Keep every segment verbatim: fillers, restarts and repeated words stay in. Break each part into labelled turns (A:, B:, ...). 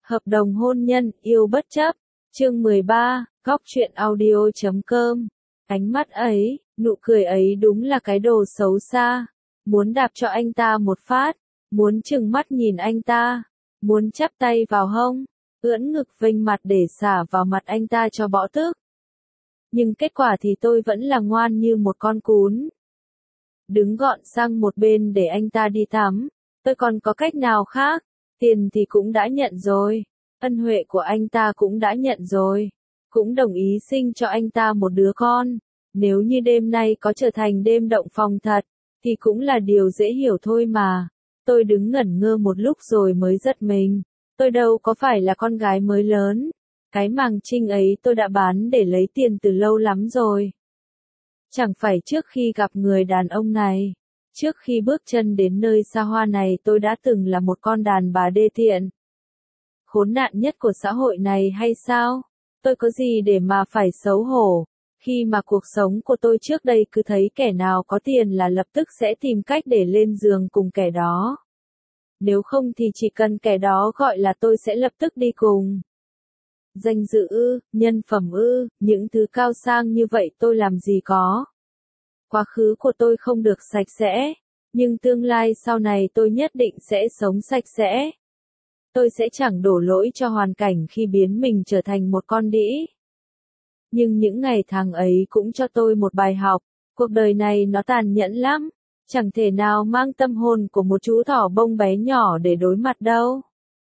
A: Hợp đồng hôn nhân, yêu bất chấp. Chương mười ba, góc truyện audio chấm com. Ánh mắt ấy, nụ cười ấy đúng là cái đồ xấu xa. Muốn đạp cho anh ta một phát, muốn trừng mắt nhìn anh ta, muốn chắp tay vào hông, ưỡn ngực vênh mặt để xả vào mặt anh ta cho bỏ tức. Nhưng kết quả thì tôi vẫn là ngoan như một con cún. Đứng gọn sang một bên để anh ta đi tắm, tôi còn có cách nào khác, tiền thì cũng đã nhận rồi, ân huệ của anh ta cũng đã nhận rồi, cũng đồng ý sinh cho anh ta một đứa con, nếu như đêm nay có trở thành đêm động phòng thật, thì cũng là điều dễ hiểu thôi mà. Tôi đứng ngẩn ngơ một lúc rồi mới giật mình, tôi đâu có phải là con gái mới lớn, cái màng trinh ấy tôi đã bán để lấy tiền từ lâu lắm rồi. Chẳng phải trước khi gặp người đàn ông này, trước khi bước chân đến nơi xa hoa này tôi đã từng là một con đàn bà đê tiện, khốn nạn nhất của xã hội này hay sao? Tôi có gì để mà phải xấu hổ, khi mà cuộc sống của tôi trước đây cứ thấy kẻ nào có tiền là lập tức sẽ tìm cách để lên giường cùng kẻ đó. Nếu không thì chỉ cần kẻ đó gọi là tôi sẽ lập tức đi cùng. Danh dự ư, nhân phẩm ư, những thứ cao sang như vậy tôi làm gì có. Quá khứ của tôi không được sạch sẽ, nhưng tương lai sau này tôi nhất định sẽ sống sạch sẽ. Tôi sẽ chẳng đổ lỗi cho hoàn cảnh khi biến mình trở thành một con đĩ. Nhưng những ngày tháng ấy cũng cho tôi một bài học, cuộc đời này nó tàn nhẫn lắm, chẳng thể nào mang tâm hồn của một chú thỏ bông bé nhỏ để đối mặt đâu.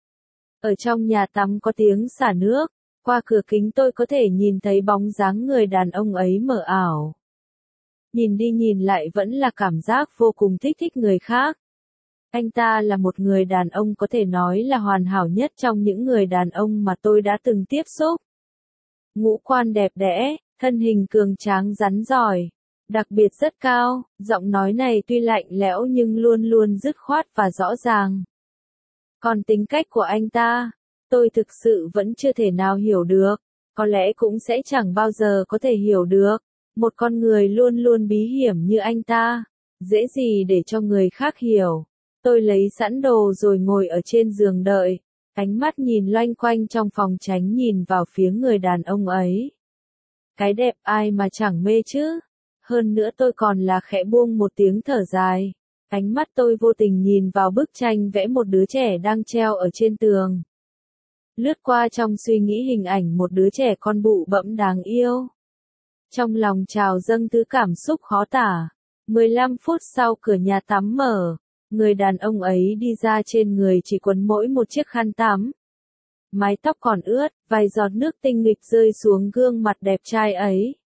A: Ở trong nhà tắm có tiếng xả nước, qua cửa kính tôi có thể nhìn thấy bóng dáng người đàn ông ấy mờ ảo. Nhìn đi nhìn lại vẫn là cảm giác vô cùng thích thích người khác. Anh ta là một người đàn ông có thể nói là hoàn hảo nhất trong những người đàn ông mà tôi đã từng tiếp xúc. Ngũ quan đẹp đẽ, thân hình cường tráng rắn giỏi, đặc biệt rất cao, giọng nói này tuy lạnh lẽo nhưng luôn luôn dứt khoát và rõ ràng. Còn tính cách của anh ta, tôi thực sự vẫn chưa thể nào hiểu được, có lẽ cũng sẽ chẳng bao giờ có thể hiểu được. Một con người luôn luôn bí hiểm như anh ta, dễ gì để cho người khác hiểu. Tôi lấy sẵn đồ rồi ngồi ở trên giường đợi, ánh mắt nhìn loanh quanh trong phòng tránh nhìn vào phía người đàn ông ấy. Cái đẹp ai mà chẳng mê chứ? Hơn nữa tôi còn là khẽ buông một tiếng thở dài. Ánh mắt tôi vô tình nhìn vào bức tranh vẽ một đứa trẻ đang treo ở trên tường. Lướt qua trong suy nghĩ hình ảnh một đứa trẻ con bụ bẫm đáng yêu. Trong lòng trào dâng thứ cảm xúc khó tả. mười lăm phút sau cửa nhà tắm mở, người đàn ông ấy đi ra, trên người chỉ quấn mỗi một chiếc khăn tắm. Mái tóc còn ướt, vài giọt nước tinh nghịch rơi xuống gương mặt đẹp trai ấy.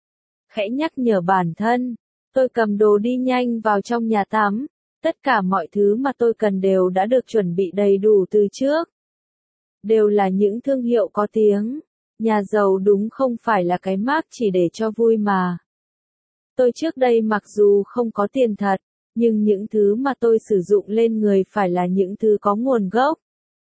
A: Khẽ nhắc nhở bản thân, tôi cầm đồ đi nhanh vào trong nhà tắm, tất cả mọi thứ mà tôi cần đều đã được chuẩn bị đầy đủ từ trước. Đều là những thương hiệu có tiếng. Nhà giàu đúng không phải là cái mác chỉ để cho vui mà. Tôi trước đây mặc dù không có tiền thật, nhưng những thứ mà tôi sử dụng lên người phải là những thứ có nguồn gốc.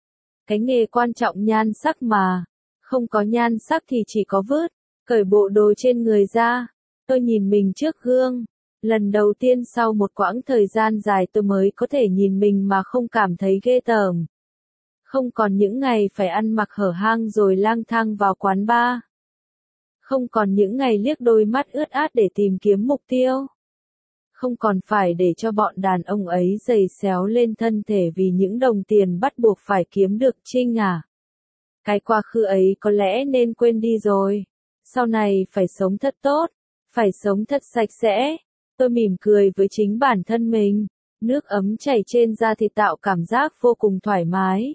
A: Cái nghề quan trọng nhan sắc mà, không có nhan sắc thì chỉ có vứt. Cởi bộ đồ trên người ra, tôi nhìn mình trước gương. Lần đầu tiên sau một quãng thời gian dài tôi mới có thể nhìn mình mà không cảm thấy ghê tởm. Không còn những ngày phải ăn mặc hở hang rồi lang thang vào quán bar. Không còn những ngày liếc đôi mắt ướt át để tìm kiếm mục tiêu. Không còn phải để cho bọn đàn ông ấy giày xéo lên thân thể vì những đồng tiền bắt buộc phải kiếm được trinh à. Cái quá khứ ấy có lẽ nên quên đi rồi. Sau này phải sống thật tốt, phải sống thật sạch sẽ. Tôi mỉm cười với chính bản thân mình. Nước ấm chảy trên da thịt tạo cảm giác vô cùng thoải mái.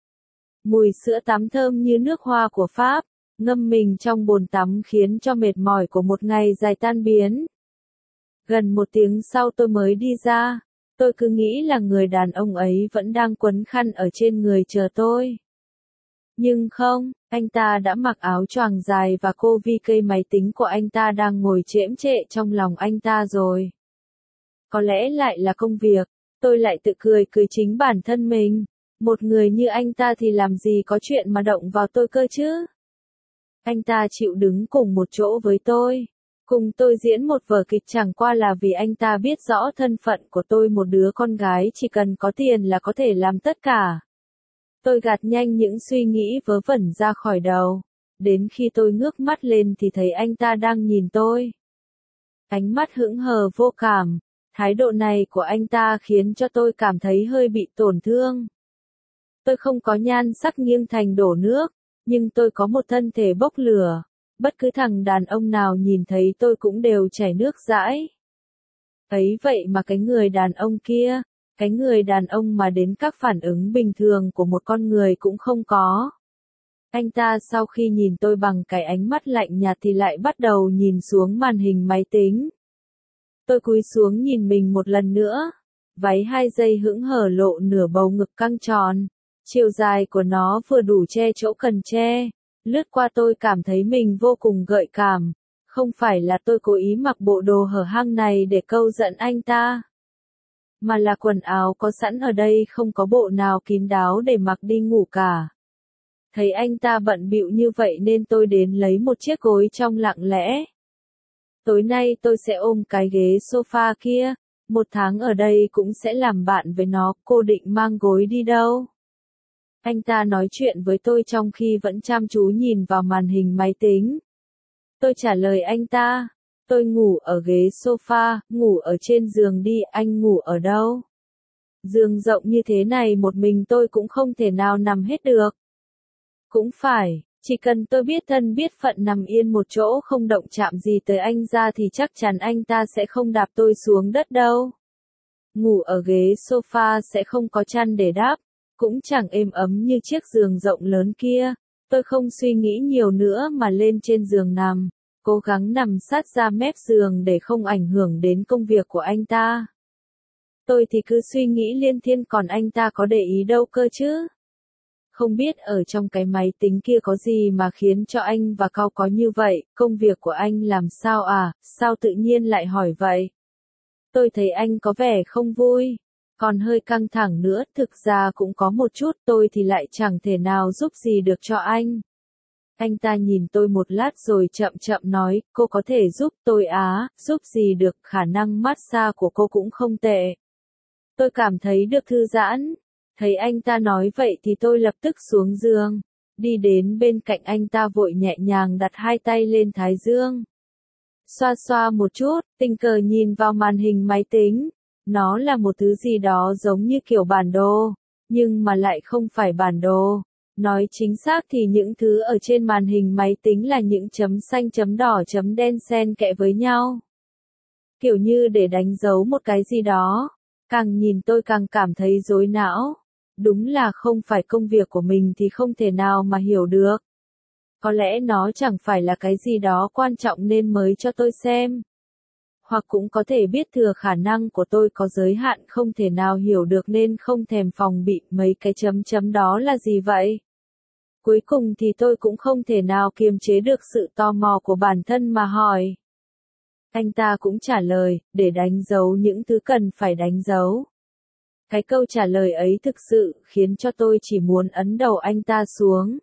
A: Mùi sữa tắm thơm như nước hoa của Pháp, ngâm mình trong bồn tắm khiến cho mệt mỏi của một ngày dài tan biến. Gần một tiếng sau tôi mới đi ra, tôi cứ nghĩ là người đàn ông ấy vẫn đang quấn khăn ở trên người chờ tôi. Nhưng không, anh ta đã mặc áo choàng dài và cô vi cây máy tính của anh ta đang ngồi chễm chệ trong lòng anh ta rồi. Có lẽ lại là công việc, tôi lại tự cười cười chính bản thân mình. Một người như anh ta thì làm gì có chuyện mà động vào tôi cơ chứ? Anh ta chịu đứng cùng một chỗ với tôi, cùng tôi diễn một vở kịch chẳng qua là vì anh ta biết rõ thân phận của tôi, một đứa con gái chỉ cần có tiền là có thể làm tất cả. Tôi gạt nhanh những suy nghĩ vớ vẩn ra khỏi đầu. Đến khi tôi ngước mắt lên thì thấy anh ta đang nhìn tôi. Ánh mắt hững hờ vô cảm. Thái độ này của anh ta khiến cho tôi cảm thấy hơi bị tổn thương. Tôi không có nhan sắc nghiêng thành đổ nước, nhưng tôi có một thân thể bốc lửa. Bất cứ thằng đàn ông nào nhìn thấy tôi cũng đều chảy nước dãi. Ấy vậy mà cái người đàn ông kia, cái người đàn ông mà đến các phản ứng bình thường của một con người cũng không có. Anh ta sau khi nhìn tôi bằng cái ánh mắt lạnh nhạt thì lại bắt đầu nhìn xuống màn hình máy tính. Tôi cúi xuống nhìn mình một lần nữa. Váy hai dây hững hờ lộ nửa bầu ngực căng tròn. Chiều dài của nó vừa đủ che chỗ cần che. Lướt qua tôi cảm thấy mình vô cùng gợi cảm. Không phải là tôi cố ý mặc bộ đồ hở hang này để câu giận anh ta. Mà là quần áo có sẵn ở đây không có bộ nào kín đáo để mặc đi ngủ cả. Thấy anh ta bận bịu như vậy nên tôi đến lấy một chiếc gối trong lặng lẽ. Tối nay tôi sẽ ôm cái ghế sofa kia, một tháng ở đây cũng sẽ làm bạn với nó, cô định mang gối đi đâu? Anh ta nói chuyện với tôi trong khi vẫn chăm chú nhìn vào màn hình máy tính. Tôi trả lời anh ta, tôi ngủ ở ghế sofa, ngủ ở trên giường đi, anh ngủ ở đâu? Giường rộng như thế này một mình tôi cũng không thể nào nằm hết được. Cũng phải, chỉ cần tôi biết thân biết phận nằm yên một chỗ không động chạm gì tới anh ra thì chắc chắn anh ta sẽ không đạp tôi xuống đất đâu. Ngủ ở ghế sofa sẽ không có chăn để đắp, cũng chẳng êm ấm như chiếc giường rộng lớn kia. Tôi không suy nghĩ nhiều nữa mà lên trên giường nằm, cố gắng nằm sát ra mép giường để không ảnh hưởng đến công việc của anh ta. Tôi thì cứ suy nghĩ liên thiên còn anh ta có để ý đâu cơ chứ. Không biết ở trong cái máy tính kia có gì mà khiến cho anh và Cao có như vậy, công việc của anh làm sao à, sao tự nhiên lại hỏi vậy? Tôi thấy anh có vẻ không vui, còn hơi căng thẳng nữa, thực ra cũng có một chút, tôi thì lại chẳng thể nào giúp gì được cho anh. Anh ta nhìn tôi một lát rồi chậm chậm nói, cô có thể giúp tôi á, giúp gì được, khả năng massage của cô cũng không tệ. Tôi cảm thấy được thư giãn. Thấy anh ta nói vậy thì tôi lập tức xuống giường, đi đến bên cạnh anh ta vội nhẹ nhàng đặt hai tay lên thái dương. Xoa xoa một chút, tình cờ nhìn vào màn hình máy tính, nó là một thứ gì đó giống như kiểu bản đồ, nhưng mà lại không phải bản đồ. Nói chính xác thì những thứ ở trên màn hình máy tính là những chấm xanh chấm đỏ chấm đen xen kẽ với nhau. Kiểu như để đánh dấu một cái gì đó, càng nhìn tôi càng cảm thấy rối não. Đúng là không phải công việc của mình thì không thể nào mà hiểu được. Có lẽ nó chẳng phải là cái gì đó quan trọng nên mới cho tôi xem. Hoặc cũng có thể biết thừa khả năng của tôi có giới hạn không thể nào hiểu được nên không thèm phòng bị mấy cái chấm chấm đó là gì vậy. Cuối cùng thì tôi cũng không thể nào kiềm chế được sự tò mò của bản thân mà hỏi. Anh ta cũng trả lời, để đánh dấu những thứ cần phải đánh dấu. Cái câu trả lời ấy thực sự khiến cho tôi chỉ muốn ấn đầu anh ta xuống.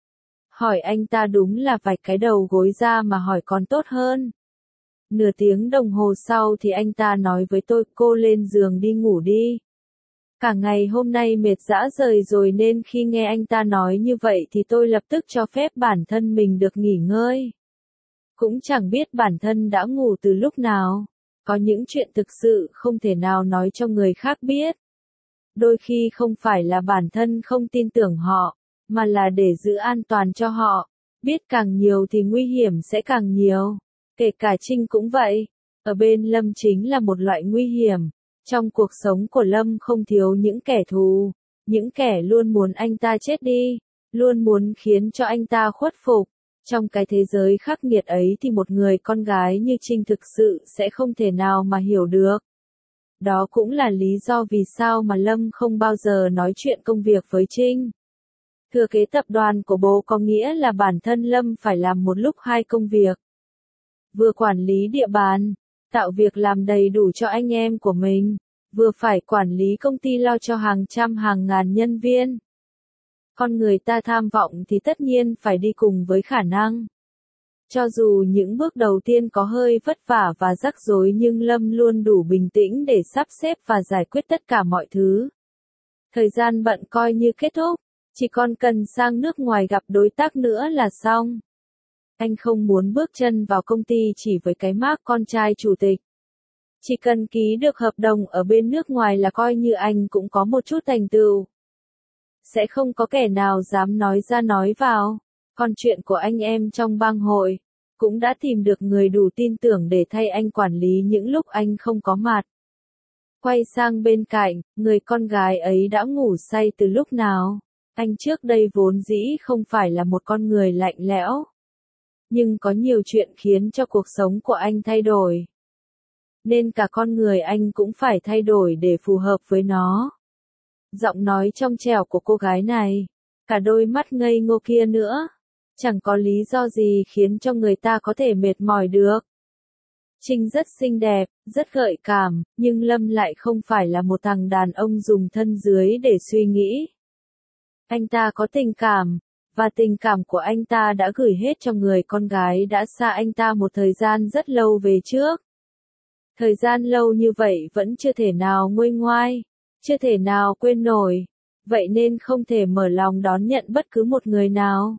A: Hỏi anh ta đúng là vạch cái đầu gối ra mà hỏi còn tốt hơn. Nửa tiếng đồng hồ sau thì anh ta nói với tôi, cô lên giường đi ngủ đi. Cả ngày hôm nay mệt rã rời rồi nên khi nghe anh ta nói như vậy thì tôi lập tức cho phép bản thân mình được nghỉ ngơi. Cũng chẳng biết bản thân đã ngủ từ lúc nào. Có những chuyện thực sự không thể nào nói cho người khác biết. Đôi khi không phải là bản thân không tin tưởng họ, mà là để giữ an toàn cho họ. Biết càng nhiều thì nguy hiểm sẽ càng nhiều. Kể cả Trinh cũng vậy. Ở bên Lâm chính là một loại nguy hiểm. Trong cuộc sống của Lâm không thiếu những kẻ thù. Những kẻ luôn muốn anh ta chết đi. Luôn muốn khiến cho anh ta khuất phục. Trong cái thế giới khắc nghiệt ấy thì một người con gái như Trinh thực sự sẽ không thể nào mà hiểu được. Đó cũng là lý do vì sao mà Lâm không bao giờ nói chuyện công việc với Trinh. Thừa kế tập đoàn của bố có nghĩa là bản thân Lâm phải làm một lúc hai công việc. Vừa quản lý địa bàn, tạo việc làm đầy đủ cho anh em của mình, vừa phải quản lý công ty lo cho hàng trăm hàng ngàn nhân viên. Con người ta tham vọng thì tất nhiên phải đi cùng với khả năng. Cho dù những bước đầu tiên có hơi vất vả và rắc rối nhưng Lâm luôn đủ bình tĩnh để sắp xếp và giải quyết tất cả mọi thứ. Thời gian bận coi như kết thúc. Chỉ còn cần sang nước ngoài gặp đối tác nữa là xong. Anh không muốn bước chân vào công ty chỉ với cái mác con trai chủ tịch. Chỉ cần ký được hợp đồng ở bên nước ngoài là coi như anh cũng có một chút thành tựu. Sẽ không có kẻ nào dám nói ra nói vào. Còn chuyện của anh em trong bang hội, cũng đã tìm được người đủ tin tưởng để thay anh quản lý những lúc anh không có mặt. Quay sang bên cạnh, người con gái ấy đã ngủ say từ lúc nào. Anh trước đây vốn dĩ không phải là một con người lạnh lẽo. Nhưng có nhiều chuyện khiến cho cuộc sống của anh thay đổi. Nên cả con người anh cũng phải thay đổi để phù hợp với nó. Giọng nói trong trẻo của cô gái này, cả đôi mắt ngây ngô kia nữa. Chẳng có lý do gì khiến cho người ta có thể mệt mỏi được. Trinh rất xinh đẹp, rất gợi cảm, nhưng Lâm lại không phải là một thằng đàn ông dùng thân dưới để suy nghĩ. Anh ta có tình cảm, và tình cảm của anh ta đã gửi hết cho người con gái đã xa anh ta một thời gian rất lâu về trước. Thời gian lâu như vậy vẫn chưa thể nào nguôi ngoai, chưa thể nào quên nổi, vậy nên không thể mở lòng đón nhận bất cứ một người nào.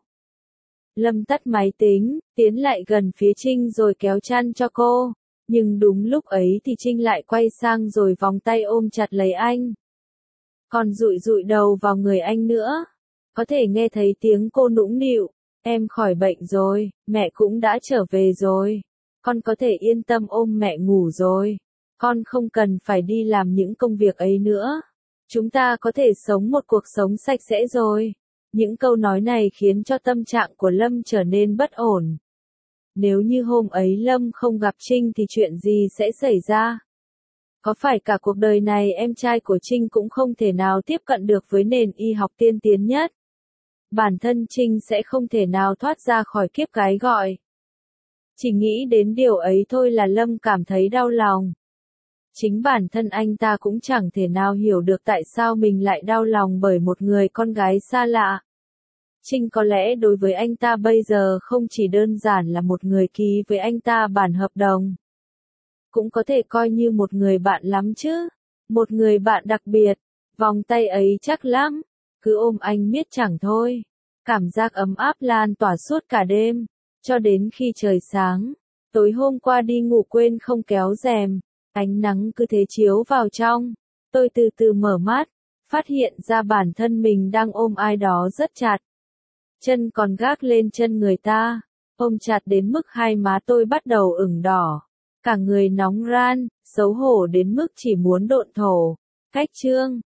A: Lâm tắt máy tính, tiến lại gần phía Trinh rồi kéo chăn cho cô, nhưng đúng lúc ấy thì Trinh lại quay sang rồi vòng tay ôm chặt lấy anh. Còn dụi dụi đầu vào người anh nữa. Có thể nghe thấy tiếng cô nũng nịu, em khỏi bệnh rồi, mẹ cũng đã trở về rồi. Con có thể yên tâm ôm mẹ ngủ rồi. Con không cần phải đi làm những công việc ấy nữa. Chúng ta có thể sống một cuộc sống sạch sẽ rồi. Những câu nói này khiến cho tâm trạng của Lâm trở nên bất ổn. Nếu như hôm ấy Lâm không gặp Trinh thì chuyện gì sẽ xảy ra? Có phải cả cuộc đời này em trai của Trinh cũng không thể nào tiếp cận được với nền y học tiên tiến nhất? Bản thân Trinh sẽ không thể nào thoát ra khỏi kiếp gái gọi. Chỉ nghĩ đến điều ấy thôi là Lâm cảm thấy đau lòng. Chính bản thân anh ta cũng chẳng thể nào hiểu được tại sao mình lại đau lòng bởi một người con gái xa lạ. Trinh có lẽ đối với anh ta bây giờ không chỉ đơn giản là một người ký với anh ta bản hợp đồng. Cũng có thể coi như một người bạn lắm chứ. Một người bạn đặc biệt. Vòng tay ấy chắc lắm. Cứ ôm anh miết chẳng thôi. Cảm giác ấm áp lan tỏa suốt cả đêm. Cho đến khi trời sáng. Tối hôm qua đi ngủ quên không kéo rèm. Ánh nắng cứ thế chiếu vào trong. Tôi từ từ mở mắt. Phát hiện ra bản thân mình đang ôm ai đó rất chặt. Chân còn gác lên chân người ta. Ôm chặt đến mức hai má tôi bắt đầu ửng đỏ. Cả người nóng ran, xấu hổ đến mức chỉ muốn độn thổ. Cách chương